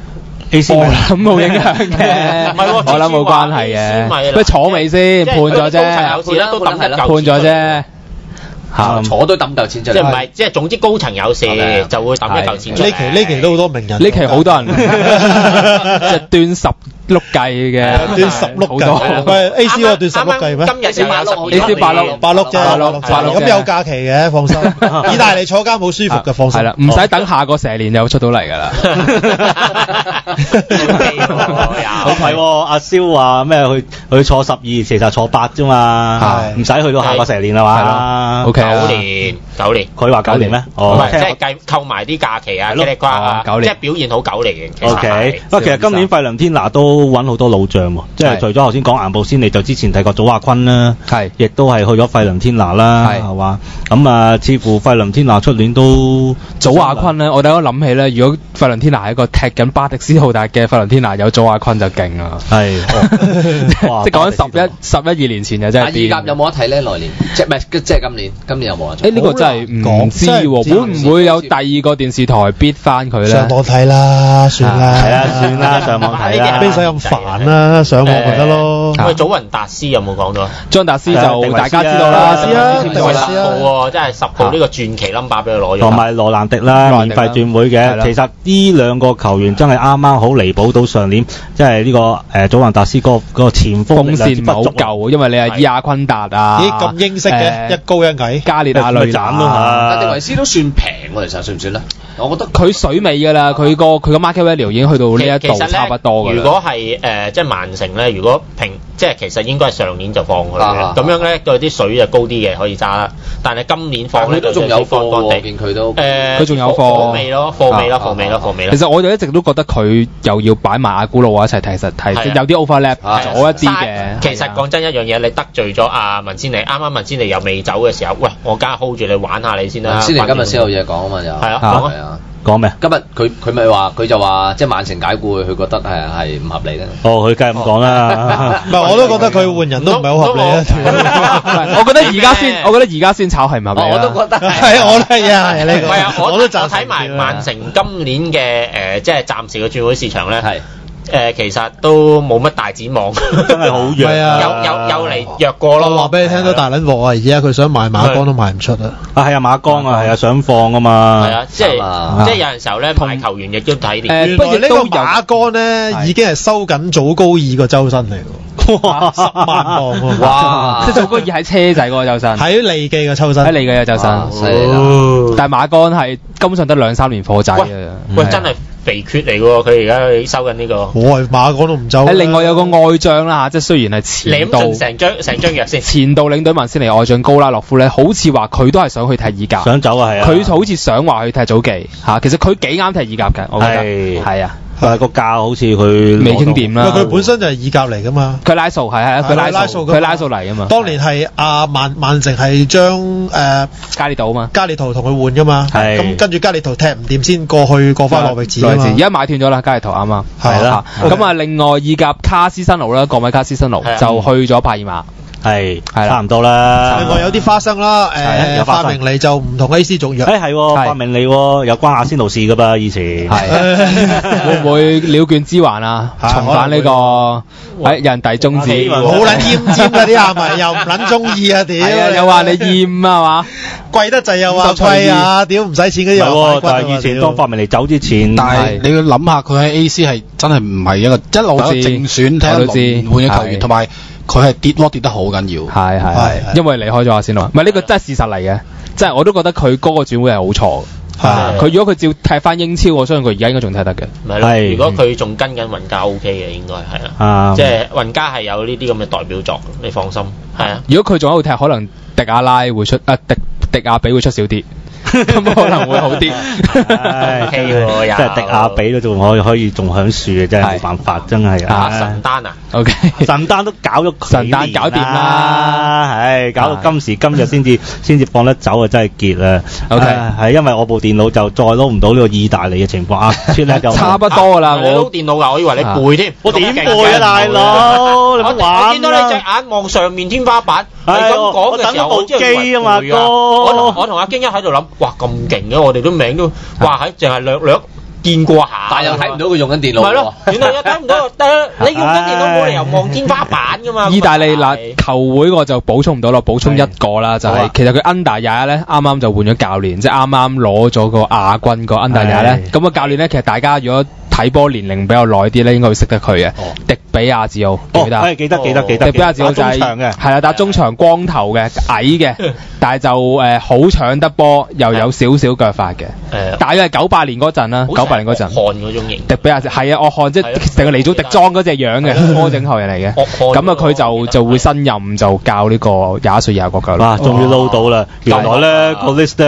？AC 米蘭冇影響嘅，我諗冇關係嘅。不過坐未先？判咗啫，判咗啫。 坐都抌嚿錢出嚟， 即係唔係？即係總之高層有事就會抌一嚿錢出嚟。 呢期都好多名人， 呢期好多人即係斷十碌計嘅， 斷十碌計。喂 ，AC 嗰斷十碌計咩？ 今日先 8碌啫，咁有假期嘅，放心。意大利坐監好舒服嘅，放心。 係啦，唔使等下個蛇年又出到嚟㗎啦。 好睇喎，阿蕭話咩？佢坐12，其實坐8啫嘛，唔使去到下個蛇年啦嘛。 OK。 9年， 佢話9年咩？ 唔係，即係計扣埋啲假期啊，即係表現好9年嘅。 OK，不過其實今年費倫天拿都都揾好多老將喎，即係除咗頭先講顏布仙尼，就之前提過祖亞坤啦，亦都係去咗費倫天拿啦，係嘛？咁啊，似乎費倫天拿出年都祖亞坤咧，我哋都諗起咧，如果費倫天拿係一個踢緊巴迪斯奧達嘅費倫天拿有祖亞坤就勁啦，係，即係講緊11-12年前就真係。 意甲有冇得睇咧？來年即係今年有冇得？ 呢個真係唔知喎，會唔會有第二個電視台 bid 翻佢咧？ 上網睇啦，算啦， 係啊，算啦，上網睇啦， 邊使咁煩啦？上網咪得咯。 喂，祖雲達斯有冇講到？ 祖雲達斯就大家知道啦， 10號喎，真係10號呢個傳奇 number 俾佢攞咗。 同埋羅蘭迪啦，免費轉會嘅。其實呢兩個球員真係啱啱好彌補到上年，即係呢個祖雲達斯嗰個前鋒鋒線唔係好夠，因為你係伊亞昆達啊， 咦咁英式嘅，一高一矮， 加列亞雷斬咯嚇。 但迪維斯都算平喎，其實算唔算咧？我覺得佢水尾㗎啦，佢個 market value 已經去到呢一度差不多㗎啦。 如果係即係曼城咧，如果即係其實應該係上年就放佢嘅，咁樣咧佢啲水就高啲嘅可以揸啦。但係今年放咧佢都仲有貨喎，見佢都佢仲有貨尾咯。 其實我就一直都覺得佢又要擺埋阿古路一齊睇，實係有啲 overlap 咗一啲嘅。 其實講真一樣嘢，你得罪咗阿文仙尼，啱啱文仙尼又未走嘅時候，喂，我梗係 hold 住你玩下你先啦。 文仙尼今日先有嘢講啊嘛，又係啊。 講咩？ 今日佢咪話佢就話即係曼城解僱佢覺得係唔合理咧。 哦，佢梗係咁講啦。 唔係我都覺得佢換人都唔係好合理啊。 我覺得而家先炒係唔合理。 我都覺得係我都係啊，係呢個。 係啊，我都睇埋曼城今年嘅即係暫時嘅轉會市場咧。係。其實都冇乜大展望， 真係好弱。 又嚟弱過咯。 我話俾你聽都大撚鑊啊！而家佢想賣馬江都賣唔出啊！ 係啊，馬江啊，係啊，想放啊嘛。 係啊，即係有陣時候咧賣球員亦都睇啲。 原來呢個馬江咧已經係收緊祖高爾個周薪嚟喎。哇！10萬鎊喎！ 哇！即係祖高爾喺車仔嗰個周薪。喺利記嘅周薪。 喺利記嘅周薪。但係馬江係根本上得2-3年貨仔啊！ 喂，真係。肥缺嚟喎，佢而家收緊呢個。 我係馬港都唔走。 另外有個外將啦嚇，即係雖然係前度。 成張約先。 前度領隊曼仙尼外將高拉洛夫咧，好似話佢都係想去踢意甲。 想走啊，係啊。 佢好似想話去踢祖記嚇，其實佢幾啱踢意甲嘅，我覺得。係啊。 但係個價好似佢未傾掂啦。 佢本身就係意甲嚟噶嘛。 佢拉數係佢拉數嚟噶嘛。 當年係曼城係將加列圖啊嘛。 加列圖同佢換噶嘛。係。咁跟住加列圖踢唔掂先過翻諾域治啊嘛。 而家買斷咗啦，加列圖啱啱。係啦。咁啊，另外意甲卡斯辛奴啦，國米卡斯辛奴就去咗帕爾馬。 係差唔多啦。 另外有啲花生啦，發明尼就唔同 AC 續約。 係發明尼有關阿仙奴事噶噃，以前。 會唔會鳥卷之環啊？重返呢個有人遞中指。 好撚厭尖嗰啲係咪？又唔撚中意啊！屌！ 又話你厭啊嘛？ 貴得滯又話貴啊！屌唔使錢嗰啲又但係以前當發明尼走之前， 但係你要諗下佢喺 AC 係真係唔係一個一路正選睇一輪換嘅球員，同埋。佢係跌得好緊要， 係，因為離開咗阿仙奴，唔係呢個真係事實嚟嘅，即係我都覺得佢嗰個轉會係好錯。係，佢如果佢照踢翻英超，我相信佢而家應該仲踢得嘅。 咪咯，如果佢仲跟緊雲加 OK 嘅，應該係啦。即係雲加係有呢啲咁嘅代表作，你放心。係啊， 如果佢仲喺度踢，可能迪亞拉會出，迪亞比會出少啲。咁可能會好啲， 即係迪亞比都仲可以仲響樹嘅，真係冇辦法，真係啊！神丹啊 ，OK， 神丹都搞咗神丹搞掂啦， 係搞到今時今日先至放得走啊，真係結啊 ！OK， 係因為我部電腦就再撈唔到呢個意大利嘅情況啊， 差不多啦， 我撈電腦㗎，我以為你背添， 我點背啊，大佬？你唔好玩， 我見到你隻眼望上面天花板，你咁講嘅時候，我真係以為背啊！我同阿京一喺度諗。哇咁勁嘅，我哋都名都哇喺淨係略見過下， 但係又睇唔到佢用緊電腦。 係咯，原來又睇唔到，你用緊電腦冇理由望天花板㗎嘛。 意大利嗱球會我就補充唔到啦，補充一個啦，就係其實佢 Under 21咧啱啱就換咗教練，即係啱啱攞咗個亞軍個 Under 21咧。咁個教練咧，其實大家如果睇波年齡比較耐啲咧，應該會識得佢嘅。迪比亞治奧記得。迪比亞治奧就係係啦，打中場光頭嘅，矮嘅，但係就好搶得波，又有少少腳法嘅。大約係98年嗰陣啦，98年嗰陣。 漢嗰種型。 迪比亞治係啊，惡漢即係成個尼祖迪莊嗰隻樣嘅波整後人嚟嘅。咁啊，佢就會新任就教呢個21歲以下國腳啦。 哇，終於撈到啦！原來咧個 list 咧。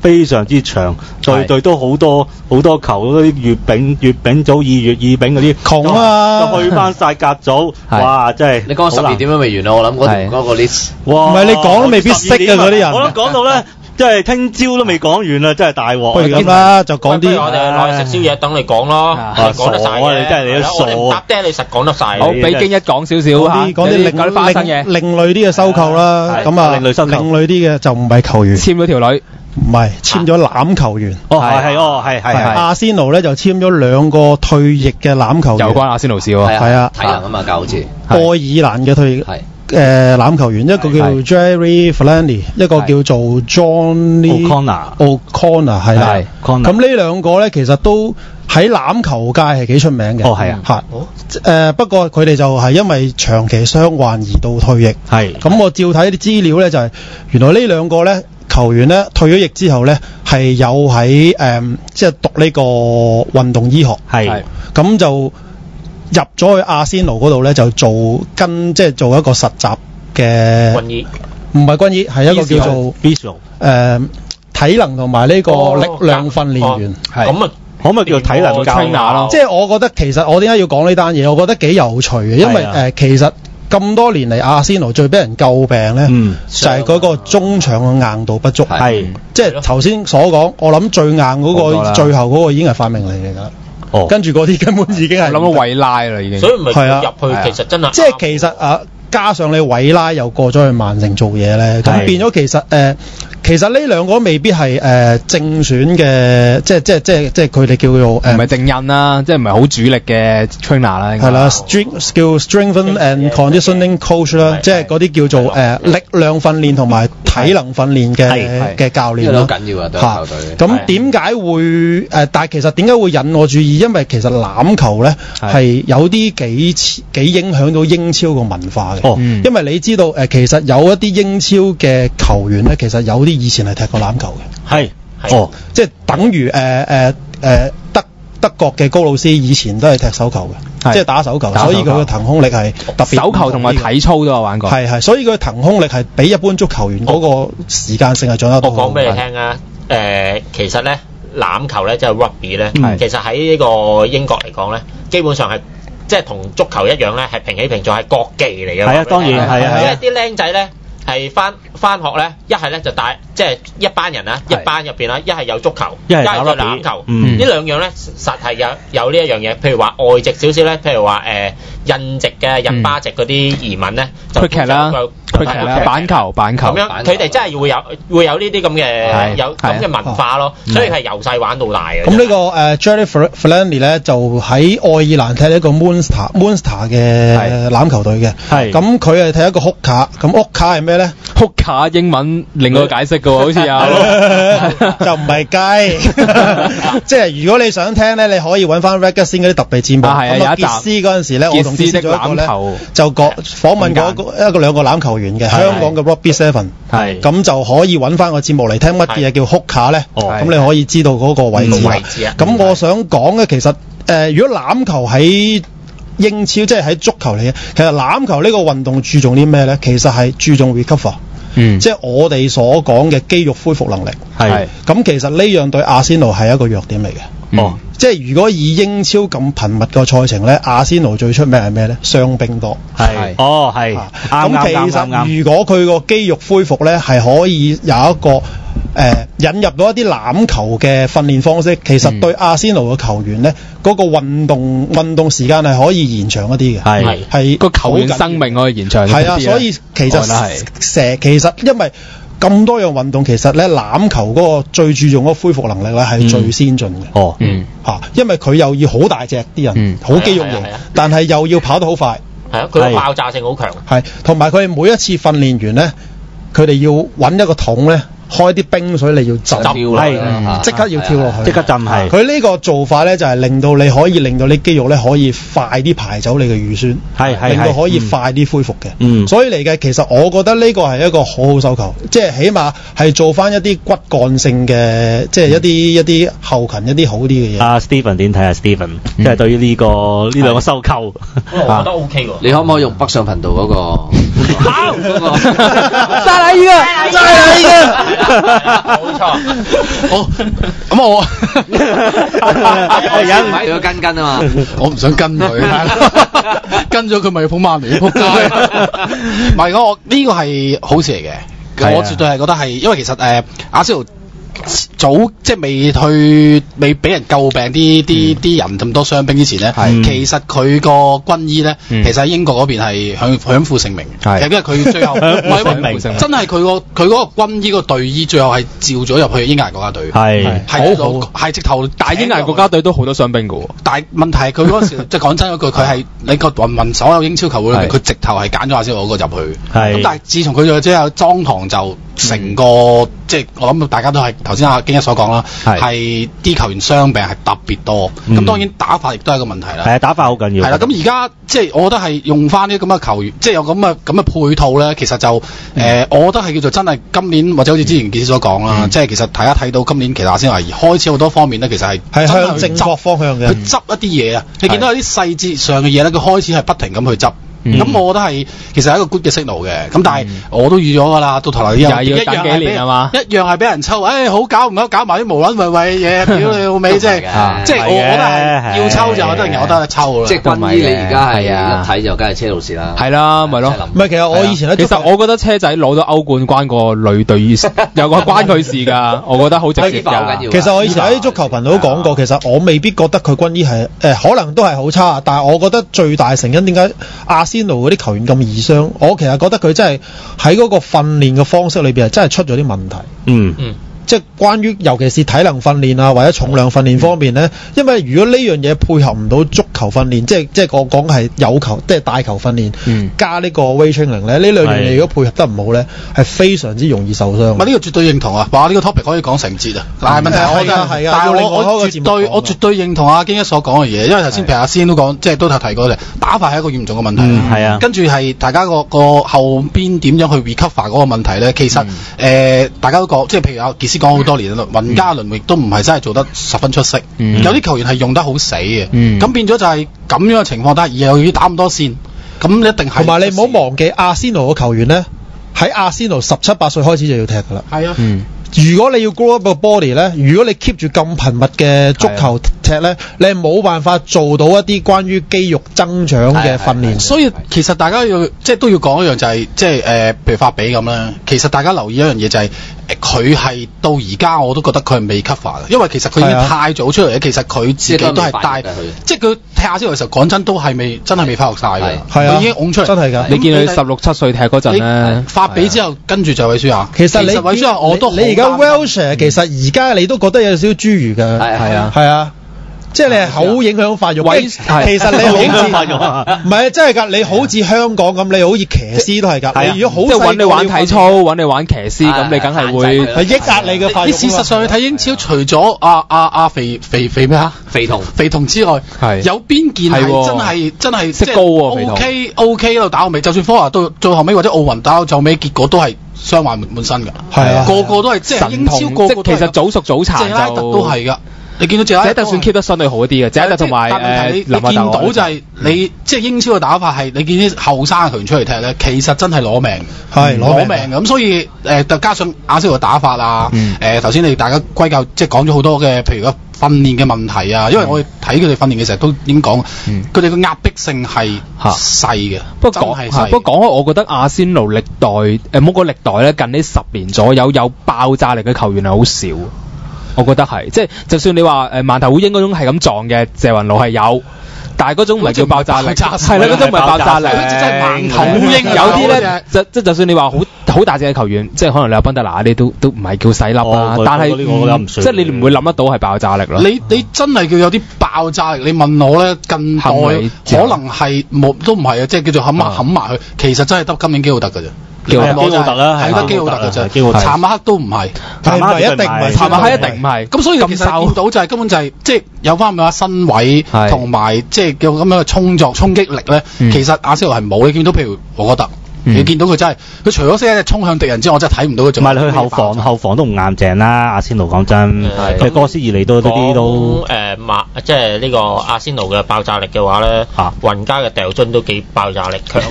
非常之長，隊隊都好多球，嗰啲月丙組、2月2丙嗰啲窮啊， 就去翻晒甲組，哇！真係你講12點都未完啊，我諗嗰個 list， 哇！唔係你講都未必識啊嗰啲人， 我都講到咧。即係聽朝都未講完啦，真係大鑊。 不如咁啦，就講啲。 我哋落去食宵夜，等你講咯，講得晒嘅。 你真係你都傻。 我哋唔搭爹，你實講得晒。 好，俾京一講少少嚇， 講啲花生嘢， 另類啲嘅收購啦。咁啊，另類啲嘅就唔係球員， 簽咗條女， 唔係簽咗欖球員。 係。 阿仙奴咧就簽咗2個退役嘅欖球員。 有關阿仙奴事喎。 係啊， 體能啊嘛，教好似。 愛爾蘭嘅退役。欖球員，一個叫 Jerry Flanley， 一個叫做 Johnny O'Connor 係啦。咁呢兩個咧，其實都喺欖球界係幾出名嘅。 係啊。 不過佢哋就係因為長期傷患而到退役。係。咁我照睇啲資料咧，就係原來呢兩個咧球員咧退咗役之後咧係有喺即係讀呢個運動醫學。係。咁就入咗去阿仙奴嗰度咧，就即係做一個實習嘅軍醫，唔係軍醫，係一個叫做體能同埋呢個力量訓練員。 咁啊，可唔可以叫體能教練咯？ 即係我覺得其實我點解要講呢單嘢？我覺得幾有趣嘅，因為其實咁多年嚟阿仙奴最俾人詬病咧，就係嗰個中場嘅硬度不足。係，即係頭先所講，我諗最硬嗰個最後嗰個已經係發明嚟㗎。跟住嗰啲根本已經係諗到維拉啦，已經。 所以唔係入去，其實真係即係其實加上你維拉又過咗去曼城做嘢咧，咁變咗其實呢兩個未必係正選嘅，即係佢哋叫做唔係正印啦，即係唔係好主力嘅 trainer 啦。 係啦，叫 strength and conditioning coach 啦，即係嗰啲叫做力量訓練同埋體能訓練嘅教練咯。 好緊要啊，對球隊。 咁點解會但係其實點解會引我注意？因為其實欖球咧係有啲幾影響到英超個文化嘅。因為你知道其實有一啲英超嘅球員咧，其實有啲以前係踢過欖球嘅。即係等於德國嘅高魯斯以前都係踢手球嘅，即係打手球，所以佢嘅騰空力係特別。 手球同埋體操都有玩過。 係，所以佢嘅騰空力係比一般足球員嗰個時間性係掌握到。 我講俾你聽啊，其實咧欖球咧即係 rugby 咧，其實喺呢個英國嚟講咧，基本上係。即係同足球一樣咧，係平起平坐，係國技嚟嘅。 係啊，當然係啊。 因為啲僆仔咧係翻學咧，一係咧就打，即係一班人啊，一班入邊啦，一係有足球，一係有欖球。呢兩樣咧實係有呢一樣嘢。譬如話外籍少少咧，譬如話印籍嘅印巴籍嗰啲移民咧，就 cricket啦，板球咁樣，佢哋真係會有呢啲咁嘅有咁嘅文化咯，所以係由細玩到大嘅。 咁呢個Jerry Flanley 咧就喺愛爾蘭踢一個 Munster 嘅欖球隊嘅，咁佢係踢一個哭卡，咁屋卡係咩咧？ 哭卡英文另外解釋嘅喎，好似有就唔係雞，即係如果你想聽咧，你可以揾翻 Reggae 先嗰啲特別節目。咁啊，傑斯嗰陣時咧，我同傑斯做一個咧，就訪問過兩個欖球員嘅香港嘅 Rugby Seven，咁就可以揾翻個節目嚟聽乜嘢叫哭卡咧，咁你可以知道嗰個位置。咁我想講嘅其實如果欖球喺英超即係喺足球嚟嘅，其實欖球呢個運動注重啲咩咧？其實係注重 recover，即係我哋所講嘅肌肉恢復能力。咁其實呢樣對阿仙奴係一個弱點嚟嘅。即係如果以英超咁頻密個賽程咧，阿仙奴最出名係咩咧？傷兵多。咁其實如果佢個肌肉恢復咧，係可以有一個引入到一啲欖球嘅訓練方式，其實對阿仙奴嘅球員咧，嗰個運動時間係可以延長一啲嘅。係個球員生命可以延長。 係啊，所以其實因為咁多樣運動，其實咧欖球嗰個最注重嗰個恢復能力咧係最先進嘅。因為佢又要好大隻啲人，好肌肉型，但係又要跑得好快。 佢個爆炸性好強。 同埋佢哋每一次訓練完咧，佢哋要揾一個桶咧。開啲冰水你要浸，即刻要跳落去， 即刻浸係。 佢呢個做法咧就係令到你肌肉咧可以快啲排走你嘅乳酸，令到可以快啲恢復嘅。所以嚟嘅其實我覺得呢個係一個好好收購，即係起碼係做翻一啲骨幹性嘅，即係一啲後勤一啲好啲嘅嘢。 阿 Stephen 點睇啊 Stephen？即係對於呢兩個收購， 我覺得 OK 喎。 你可唔可以用北上頻道嗰個？ 再來一個。 冇錯。 好，咁我而家唔係要跟啊嘛， 我唔想跟佢，跟咗佢咪要捧曼聯撲街。唔係我呢個係好事嚟嘅，我絕對係覺得係，因為其實阿仙奴早即係未俾人詬病啲人咁多傷兵之前咧，其實佢個軍醫咧，其實喺英國嗰邊係享負盛名，因為佢最後真係佢嗰個軍醫個隊醫最後係召咗入去英格蘭國家隊，係直頭， 但係英格蘭國家隊都好多傷兵㗎喎。但係問題係佢嗰陣時即係講真嗰句，佢係你個雲所有英超球會裏面，佢直頭係揀咗阿仙奴嗰個入去。咁但係自從佢之後裝堂就成個即係我諗大家都係頭先阿京一所講啦，係啲球員傷病係特別多。咁當然打法亦都係一個問題啦。 係啊，打法好緊要。 係啦，咁而家即係我覺得係用翻啲咁嘅球員，即係有咁嘅配套咧，其實就我覺得係叫做真係今年或者好似之前傑斯所講啦，即係其實大家睇到今年其實阿仙奴開始好多方面咧，其實係向正確方向嘅， 去執一啲嘢啊！你見到有啲細節上嘅嘢咧，佢開始係不停咁去執。咁我覺得係其實係一個 good 嘅 signal 嘅，咁但係我都預咗㗎啦，到頭來又要等幾年係嘛？ 一樣係俾人抽，好搞唔好搞埋啲無撚謂嘢，屌你老味，即係我覺得係要抽就真係有得抽啦。 即係軍醫你而家係一睇就梗係車路士啦。 係啦，咪咯。 唔係其實我以前咧， 其實我覺得車仔攞到歐冠關個女隊醫有個關佢事㗎，我覺得好直接㗎。 其實我以前喺足球頻道都講過，其實我未必覺得佢軍醫係可能都係好差，但係我覺得最大成因點解阿仙奴嗰啲球員咁易傷，我其實覺得佢真係喺嗰個訓練嘅方式裏邊係真係出咗啲問題。即係關於尤其是體能訓練啊或者重量訓練方面咧，因為如果呢樣嘢配合唔到足球訓練，即係我講係有球即係大球訓練，加呢個 weight training 咧，呢兩樣嘢如果配合得唔好咧，係非常之容易受傷。 呢個絕對認同啊！哇，呢個 topic 可以講成節啊！但係問題我絕對認同阿京一所講嘅嘢，因為頭先譬如阿仙都講，即係都提過嘅打法係一個嚴重嘅問題。 係啊， 跟住係大家個後邊點樣去 recover 嗰個問題咧？其實大家都講，即係譬如阿傑斯講好多年啦，雲加倫亦都唔係真係做得十分出色，有啲球員係用得好死嘅，咁變咗就係咁樣嘅情況，但係又要打咁多線，咁一定係。同埋你唔好忘記阿仙奴嘅球員咧，喺阿仙奴17、18歲開始就要踢㗎啦。係啊。如果你要 grow up 個 body 咧，如果你 keep 住咁頻密嘅足球踢咧，你係冇辦法做到一啲關於肌肉增長嘅訓練。所以其實大家要即係都要講一樣就係即係譬如法比咁啦。其實大家留意一樣嘢就係佢係到而家我都覺得佢係未 cover 嘅，因為其實佢已經太早出嚟咧。其實佢自己都係帶，即係佢踢阿仙奴嘅時候，講真都係真係未發育晒嘅。佢已經拱出嚟， 真係㗎。 你見佢16、17歲踢嗰陣咧， 法比之後跟住就韋舒亞。 其實韋舒亞我都你而家 Welsh 其實而家你都覺得有少少侏儒㗎。係啊。即係你係好影響發育，其實你好影響發育，唔係啊，真係㗎！你好似香港咁，你好似騎師都係㗎。你如果好即係揾你玩體操，揾你玩騎師，咁你梗係會係抑壓你嘅發育。 事實上，你睇英超，除咗阿肥咩啊？肥童之外，有邊件係真係即係高喎？OK 喺度打到尾，就算科華到最後尾或者奧雲打到最後尾，結果都係傷患滿身㗎。係啊，個個都係即係英超個個都係。 其實早熟早殘謝拉特都係㗎。你見到謝德算 keep 得相對好啲嘅，謝德同埋你見到就係你即係英超嘅打法係你見啲後生嘅球員出嚟踢咧，其實真係攞命，係攞命嘅。咁所以就加上阿仙奴嘅打法啊，頭先你大家歸咎即係講咗好多嘅，譬如個訓練嘅問題啊，因為我哋睇佢哋訓練嘅時候都已經講，佢哋嘅壓迫性係細嘅。不過講開， 我覺得阿仙奴歷代冇個歷代咧，近呢10年左右有爆炸力嘅球員係好少。我覺得係，即係就算你話曼頭烏蠅嗰種係咁撞嘅，謝雲路係有，但係嗰種唔係叫爆炸力，係啦，嗰種唔係爆炸力，即係曼頭烏蠅有啲咧，就算你話好大隻嘅球員，即係可能你有賓德拿啲都唔係叫細粒啦，但係即係你唔會諗得到係爆炸力咯。 你真係叫有啲爆炸力，你問我咧，近代可能係都唔係啊，即係叫做冚埋去，其實真係得今年基奧特㗎啫。基奧特啦，係得基奧特嘅啫，查馬克都唔係，查馬克一定唔係，查馬克一定唔係。咁所以其實見到就係根本就係即係有翻咁嘅身位同埋即係叫咁樣嘅衝擊力咧。其實阿仙奴係冇，你見到譬如我覺得你見到佢真係，佢除咗識衝向敵人之外，我真係睇唔到佢做。 唔係佢後防都唔硬淨啦，阿仙奴講真，佢哥斯爾尼都呢啲都即係呢個阿仙奴嘅爆炸力嘅話咧，雲加嘅掉樽都幾爆炸力強。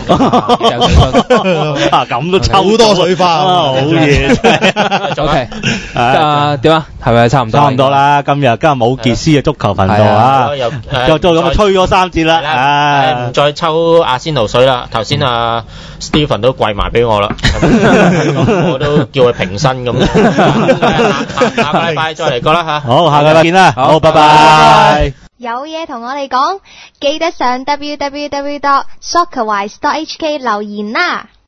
咁都抽好多水花， 好嘢。 OK，點啊？係咪差唔多？ 差唔多啦，今日冇傑斯嘅足球頻道啊，就咁吹咗3節啦， 唔再抽阿仙奴水啦。頭先Stephen 都跪埋俾我啦，我都叫佢平身咁。下個禮拜再嚟過啦嚇。 好，下個禮拜見啦。好，拜拜。 有嘢同我哋講，記得上 www.soccerwise.hk 留言啦。